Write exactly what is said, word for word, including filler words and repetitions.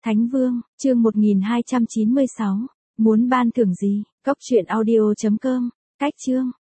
Thánh Vương, chương một nghìn hai trăm chín mươi sáu. Muốn ban thưởng gì? Cốc truyện audio chấm com. Cách chương.